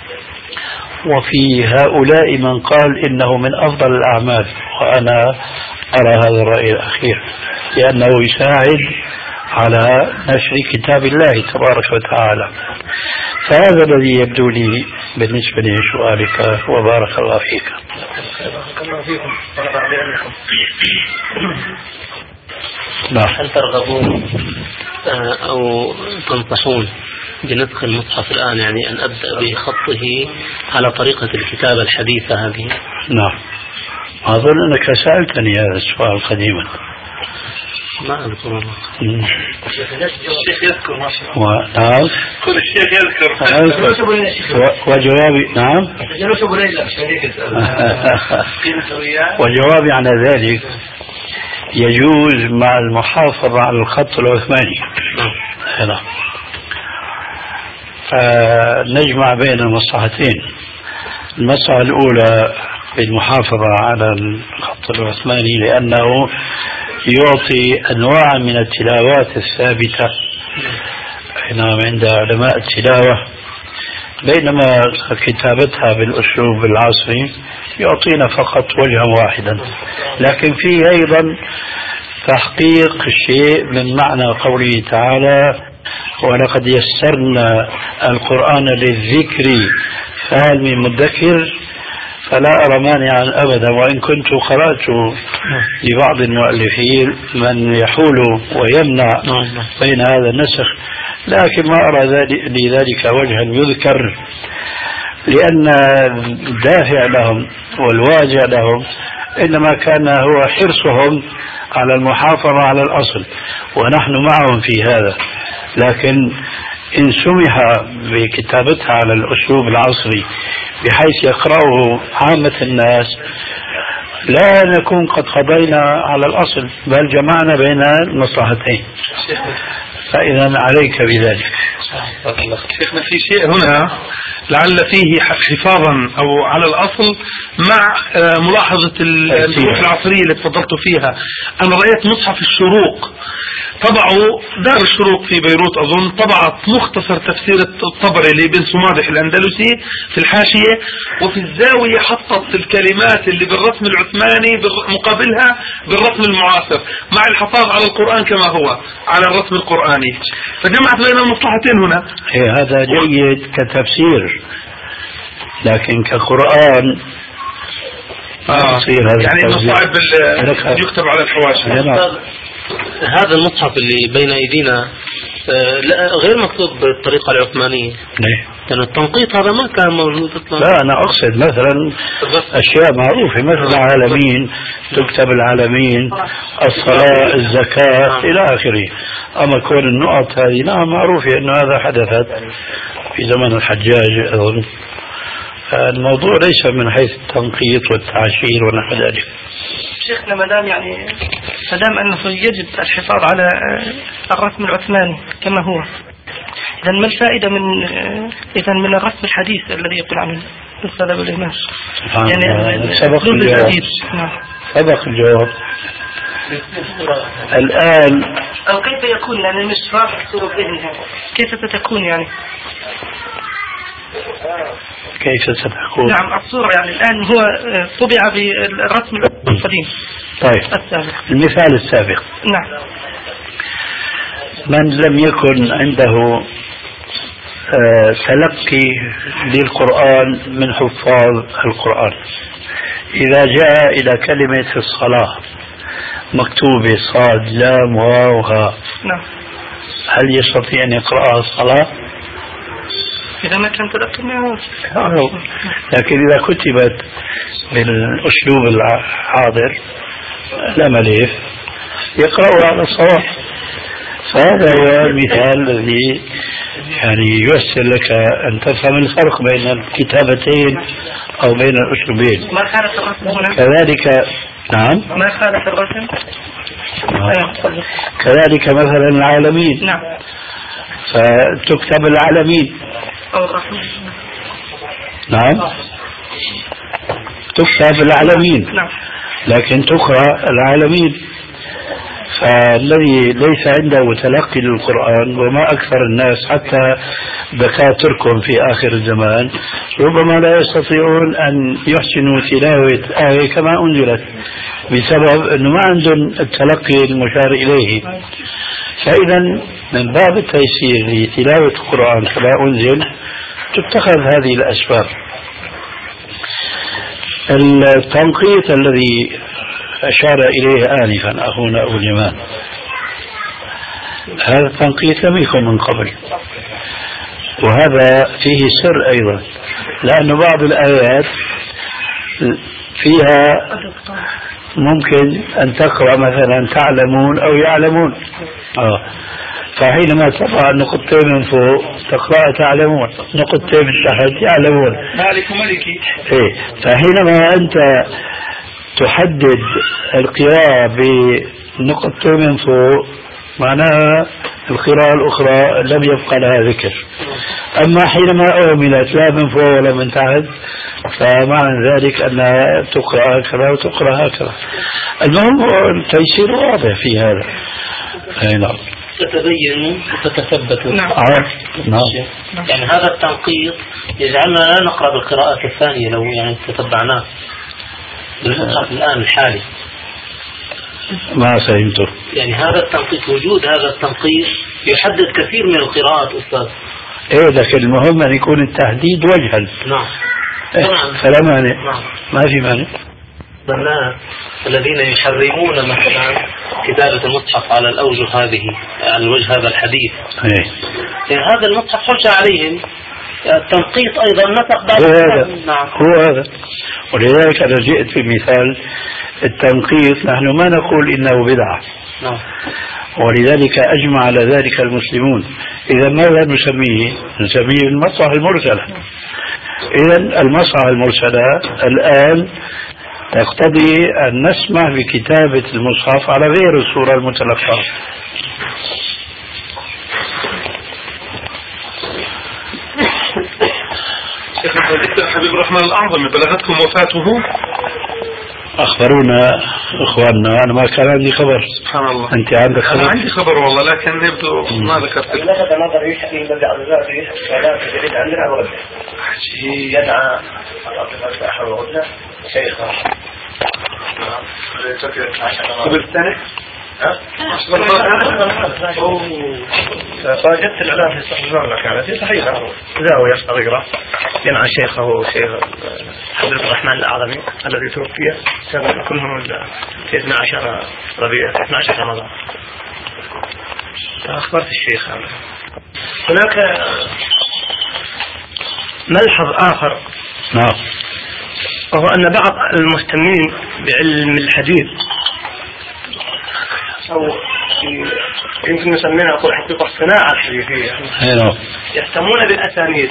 وفي هؤلاء من قال إنه من أفضل الأعمال، وأنا أرى هذا الرأي الأخير لأنه يساعد على نشر كتاب الله تبارك وتعالى. فهذا الذي يبدو لي بالنسبة لسؤالك، وبارك الله فيك. بارك الله فيكم. بارك عليكم. نعم. هل ترغبون أو تنصحون بنسخ المصحف الآن، يعني أن أبدأ بخطه على طريقة الكتابة الحديثة هذه؟ نعم، أظن أنك سألتني هذا السؤال قديما. ما أذكر والله. الشيخ يذكر ما شاء الله. نعم. كل الشيخ يذكر. وجوابي نعم. وجوابي على ذلك يجوز مع المحافظة على الخط العثماني. نعم. فنجمع بين المصلحتين. المصلحة الأولى بالمحافظة على الخط العثماني لأنه يعطي أنواع من التلاوات الثابتة نعم عند علماء التلاوة، بينما كتابتها بالأسلوب العصري يعطينا فقط وجها واحدا. لكن فيه أيضا تحقيق شيء من معنى قوله تعالى: ولقد يسرنا القرآن للذكر فهل من مدكر. فلا أرى مانعا أبدا، وإن كنت قرأت لبعض المؤلفين من يحول ويمنع بين هذا النسخ، لكن ما أرى لذلك وجها يذكر، لأن الدافع لهم والواجع لهم إنما كان هو حرصهم على المحافظة على الأصل، ونحن معهم في هذا. لكن إن سمح بكتابتها على الأسلوب العصري بحيث يقرأه عامة الناس، لا نكون قد قضينا على الأصل، بل جمعنا بين المصلحتين. فإذا عليك بذلك. شيخنا في شيء هنا لعل فيه حفاظا أو على الأصل مع ملاحظة الظروف العصرية اللي تفضلت فيها. أنا رأيت مصحف الشروق طبعوا دار الشروق في بيروت أظن، طبعت مختصر تفسير الطبري لابن صمادح الأندلسي في الحاشية، وفي الزاوية حطت الكلمات اللي بالرسم العثماني مقابلها بالرسم المعاصر مع الحفاظ على القرآن كما هو على الرسم القرآني، فجمعت بين المصلحتين هنا. هذا جيد كتفسير، لكن كقرآن آه. يعني انه صعب يكتب على الحواشي. هذا المصحف اللي بين ايدينا غير مكتوب بالطريقة العثمانية. ليه؟ لأن التنقيط هذا ما كان موجود اطلاقا. لا أنا أقصد مثلا أشياء معروفة مثل العالمين، تكتب العالمين، الصلاة، الزكاة إلى آخره. أما كون النقط هذه نعم معروفة أنه هذا حدثت في زمن الحجاج أظن. الموضوع ليس من حيث التنقيط والتعشير ونحو ذلك. شيخنا مدام يعني مدام أنه يجب الحفاظ على الرسم العثماني كما هو، إذا ما الفائدة من إذا من الرسم الحديث الذي يقول عنه الأستاذ أبو الإمام؟ يعني سبق الجواب. سبق الجواب. الآن أو كيف يكون يعني مش راح صورة بذهنها كيف ستكون يعني؟ كيف ستكون؟ نعم الصورة يعني الآن هو طبع بالرسم القديم. طيب السابق. المثال السابق. نعم. من لم يكن عنده آه تلقي للقرآن من حفاظ القرآن، إذا جاء إلى كلمة الصلاة مكتوبة صاد لام واو ها، نعم، هل يستطيع أن يقرأها الصلاة؟ إذا ما كان تلقي منه. لكن إذا كتبت بالأسلوب الحاضر الأمليف يقرأها على الصواب. فهذا هو المثال الذي يعني ييسر لك أن تفهم الفرق بين الكتابتين أو بين الأسلوبين. ما خالف الرسم هنا؟ كذلك نعم ما خالف الرسم. نعم. كذلك مثلا العالمين. نعم. فتكتب العالمين. أو الرحمن. نعم تكتب العالمين. نعم. لكن تقرأ العالمين. فالذي ليس عنده تلقي للقرآن، وما أكثر الناس حتى دكاتركم في آخر الزمان ربما لا يستطيعون أن يحسنوا تلاوة آية كما أنزلت بسبب أنه ما عندهم التلقي المشار إليه. فإذا من باب التيسير لتلاوة القرآن كما أنزل تتخذ هذه الأسباب. التنقيط الذي أشار إليه آنفا أخونا أبو اليمان، هذا التنقيط لم يكن من قبل، وهذا فيه سر أيضا، لأن بعض الآيات فيها ممكن أن تقرأ مثلا تعلمون أو يعلمون، آه. فحينما تقرأ نقطتين من فوق تقرأ تعلمون، نقطتين من تحت يعلمون. مالك ملكي. إيه. فحينما أنت تحدد القراءة بنقطتين من فوق معناها القراءة الأخرى لم يبقى لها ذكر. أما حينما أعملت لا من فوق ولا من تحت فمعنى ذلك أنها تقرأ هكذا وتقرأ هكذا. المهم التيسير واضح في هذا. أي نعم. تتبين وتتثبت. نعم. آه. نعم. يعني هذا التنقيط يجعلنا لا نقرأ بالقراءة الثانية لو يعني تتبعناه بالمصحف الآن الحالي. ما فهمته. يعني هذا التنقيط، وجود هذا التنقيط يحدد كثير من القراءات أستاذ. إيه لكن المهم أن يكون التحديد وجها. نعم. فلا مانع، ما في مانع. الناس الذين يحرمون مثلا كتابة المصحف على الأوجه هذه، على وجه هذا الحديث، يعني هذا المصحف حجة عليهم. التنقيط أيضا نطق هو هذا نعم. هو هذا، ولذلك أنا جئت بمثال التنقيط. نحن ما نقول إنه بدعة نعم. ولذلك أجمع على ذلك المسلمون. إذا ماذا نسميه؟ نسميه المصحف المرسلة. إذا المصحف المرسلة الآن تقتضي أن نسمح بكتابة المصحف على غير الصورة المتلقاة. حبيب الرحمن الأعظم بلغتكم وفاته؟ أخبرونا إخواننا، أنا ما كان عندي خبر. سبحان الله. أنت عندك خبر؟ أنا عندي خبر والله، لكن يبدو ما ذكرت. لفت نظري يحكي بدي على ذاتي كلام جديد عندنا ورد. يدعى أحد ورد شيخا. قبل الثاني؟ فوجدت الإعلان في صحيح المملكة في صحيح زاوية صغيرة ينعى شيخه شيخ حضرة الرحمن الأعظمي الذي توفي سنة كلهم في اثني عشر ربيع اثني عشر رمضان. فأخبرت الشيخ هذا. هناك ملحظ آخر نعم، وهو أن بعض المهتمين بعلم الحديث أو يمكن نسميها أقول حقيقة الصناعة الحديثية يهتمون بالأسانيد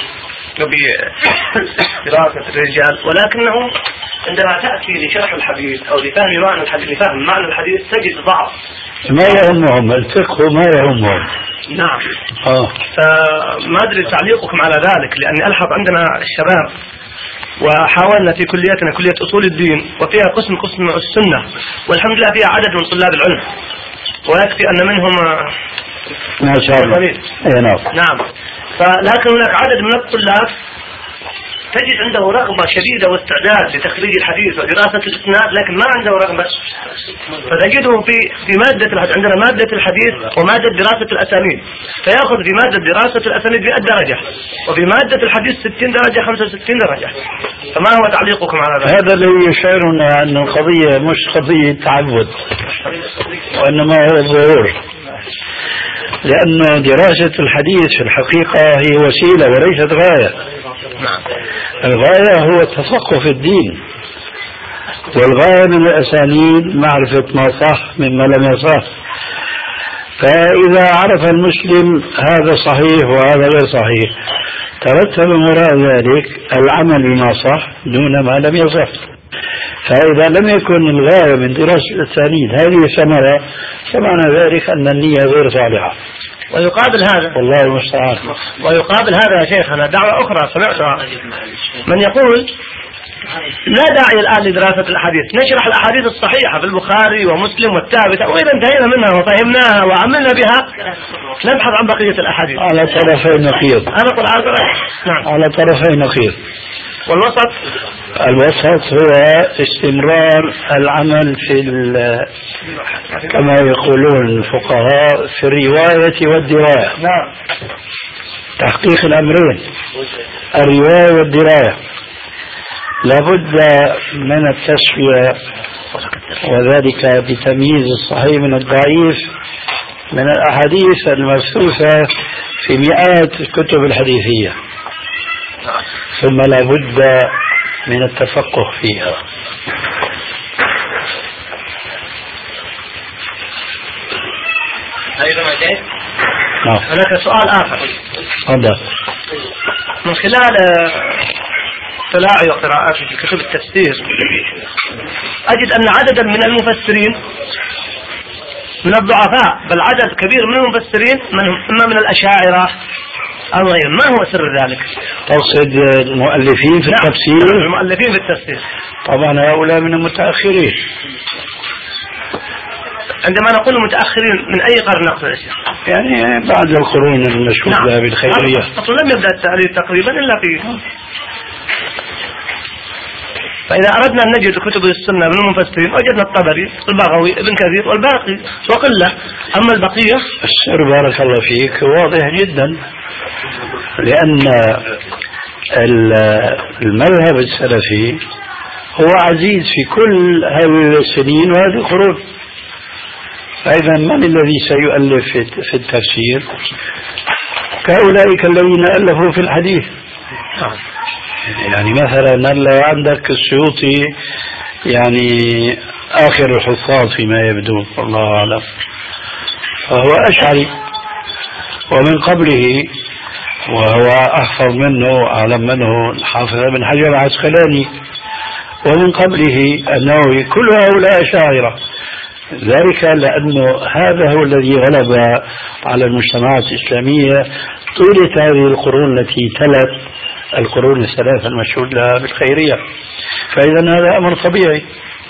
وبدراسة الرجال، ولكنهم عندما تأتي لشرح الحديث أو لفهم معنى الحديث لفهم معنى الحديث تجد ضعف. ما يهمهم الفقه، ما يهمهم. نعم. آه. فما أدري تعليقكم على ذلك، لأني ألحظ عندنا الشباب وحاولنا في كليتنا كلية أصول الدين وفيها قسم قسم السنة، والحمد لله فيها عدد من طلاب العلم ويكفي أن منهم ما شاء الله. نعم. نعم. فلكن هناك عدد من الطلاب تجد عنده رغبة شديدة واستعداد لتخريج الحديث ودراسة الإسناد، لكن ما عنده رغبة. فتجده في في مادة الحديث، عندنا مادة الحديث ومادة دراسة الأسانيد، فيأخذ في مادة دراسة الأسانيد مئة درجة وفي مادة الحديث ستين درجة خمسة وستين درجة. فما هو تعليقكم على ذلك؟ هذا الذي يشعرنا أن القضية مش قضية تعود وإنما هو الظهور، لأن دراسة الحديث في الحقيقة هي وسيلة وليست غاية. الغاية هو التفقه في الدين، والغاية من الأسانيد معرفة ما صح مما لم يصح. فإذا عرف المسلم هذا صحيح وهذا غير صحيح ترتب وراء ذلك العمل بما صح دون ما لم يصح. فإذا لم يكن الغاية من دراسة الأسانيد هذه ثمرة، فمعنى ذلك أن النية غير صالحة. ويقابل هذا والله المستعان. ويقابل هذا يا شيخنا دعوة أخرى سمعتها من يقول لا داعي الآن لدراسة الأحاديث، نشرح الأحاديث الصحيحة في البخاري ومسلم والثابتة، وإذا انتهينا منها وفهمناها وعملنا بها نبحث عن بقية الأحاديث. على طرفي نقيض. أنا أقول على نعم. على طرفي نقيض. والوسط الوسط هو استمرار العمل في كما يقولون الفقهاء في الرواية والدراية. نعم. تحقيق الأمرين، الرواية والدراية. لابد من التسوية، وذلك بتمييز الصحيح من الضعيف من الأحاديث المبثوثة في مئات الكتب الحديثية، ثم لابد من التفقه فيها. نعم. هناك سؤال آخر. هذا من خلال اطلاعي وقراءاتي في كتب التفسير أجد أن عددا من المفسرين من الضعفاء، بل عدد كبير من المفسرين من إما من الأشاعرة أو غير. ما هو سر ذلك؟ تقصد المؤلفين في نعم. التفسير؟ المؤلفين في التفسير. طبعا هؤلاء من المتأخرين. عندما نقول متأخرين من أي قرن نقصد يا شيخ؟ يعني بعد القرون المشهودة نعم. بالخيرية. أصلا لم يبدأ التأليف تقريبا إلا في. فإذا أردنا أن نجد كتب السنة من المفسرين وجدنا الطبري البغوي ابن كثير والباقي وقلة. أما البقية السر بارك الله فيك واضح جدا، لأن المذهب السلفي هو عزيز في كل هذه السنين وهذه القرون. فإذا من الذي سيؤلف في التفسير؟ كأولئك الذين ألفوا في الحديث. يعني مثلا لو عندك السيوطي يعني آخر الحفاظ فيما يبدو والله أعلم، فهو أشعري، ومن قبله وهو أحفظ منه وأعلم منه الحافظ ابن حجر العسقلاني، ومن قبله النووي، كل هؤلاء أشاعرة. ذلك لأنه هذا هو الذي غلب على المجتمعات الإسلامية طيلة هذه القرون التي تلت القرون الثلاثة المشهود لها بالخيرية. فإذا هذا أمر طبيعي.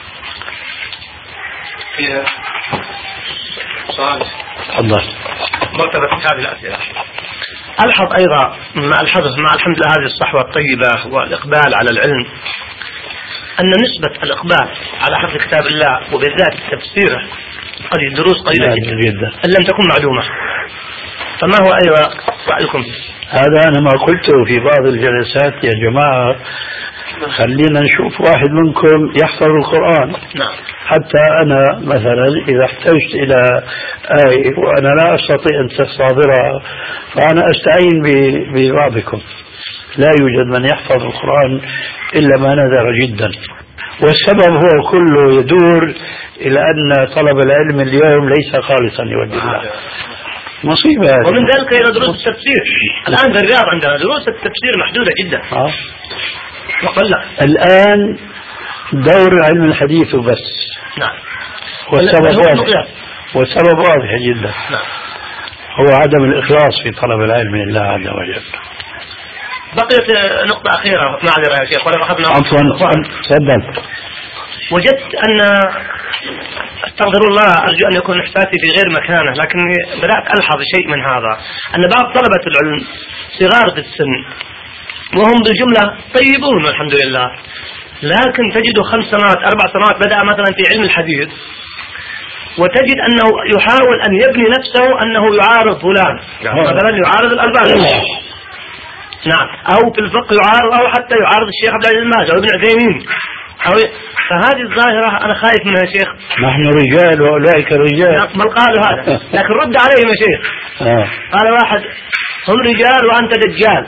تفضل. مرتبط هذه الأسئلة. ألحظ أيضا مع الحفظ مع الحمد لله هذه الصحوة الطيبة والإقبال على العلم أن نسبة الإقبال على حفظ كتاب الله وبالذات تفسيره قليل، دروس قليلة جدا إن لم تكن معلومة. فما هو أيضا رأيكم؟ هذا أنا ما قلته في بعض الجلسات، يا جماعة خلينا نشوف واحد منكم يحفظ القرآن. نعم. حتى أنا مثلا إذا احتجت إلى آية وأنا لا أستطيع أن تستحضرها فأنا أستعين ببعضكم. لا يوجد من يحفظ القرآن إلا ما نذر جدا، والسبب هو كله يدور إلى أن طلب العلم اليوم ليس خالصا لوجه الله. مصيبة. ومن ذلك إلى دروس التفسير. الآن في الرياض عندنا دروس التفسير محدودة جدا. آه. وقل الآن دور علم الحديث وبس. نعم. والسبب واضح. والسبب واضح جدا. نعم. هو عدم الإخلاص في طلب العلم لله عز وجل. بقيت نقطة أخيرة معذرة يا شيخ ولا أخذنا. عفوا تفضل. وجدت أن استغفر الله أرجو أن يكون إحساسي في غير مكانه، لكني بدأت ألحظ شيء من هذا، أن بعض طلبة العلم صغار في السن وهم بالجملة طيبون والحمد لله، لكن تجد خمس سنوات أربع سنوات بدأ مثلا في علم الحديث وتجد أنه يحاول أن يبني نفسه أنه يعارض فلان، مثلا يعارض الألباني، نعم، أو في الفقه يعارض، أو حتى يعارض الشيخ عبد العزيز الماجد أو ابن عثيمين. فهذه الظاهرة أنا خايف منها يا شيخ. نحن رجال وأولئك رجال. ما قالوا هذا، لكن رد عليهم يا شيخ. آه. قال واحد هم رجال وأنت دجال.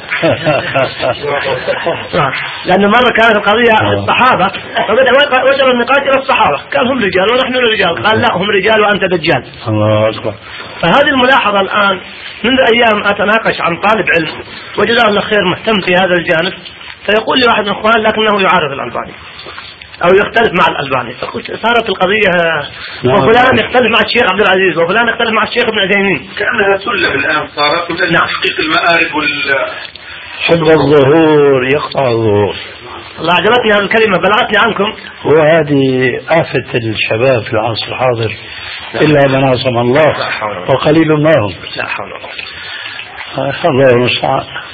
لأنه مرة كانت القضية الصحابة فبدأ وصل النقاش إلى الصحابة، قال هم رجال ونحن رجال، قال لا هم رجال وأنت دجال. الله أكبر. فهذه الملاحظة الآن منذ أيام أتناقش عن طالب علم وجزاه الله خير مهتم في هذا الجانب، فيقول لي واحد من الأخوان لكنه يعارض الألباني أو يختلف مع الألباني. فقلت صارت القضية وفلان يختلف مع الشيخ عبد العزيز وفلان يختلف مع الشيخ ابن عثيمين، كأنها سلة الآن صارت من تحقيق المآرب وال حب الظهور يقطع الظهور. الله عجبتني هذه الكلمة بلغتني عنكم. وهذه آفة الشباب في العصر الحاضر إلا من عصم الله وقليل ما هم. لا حول ولا قوة. الله المستعان.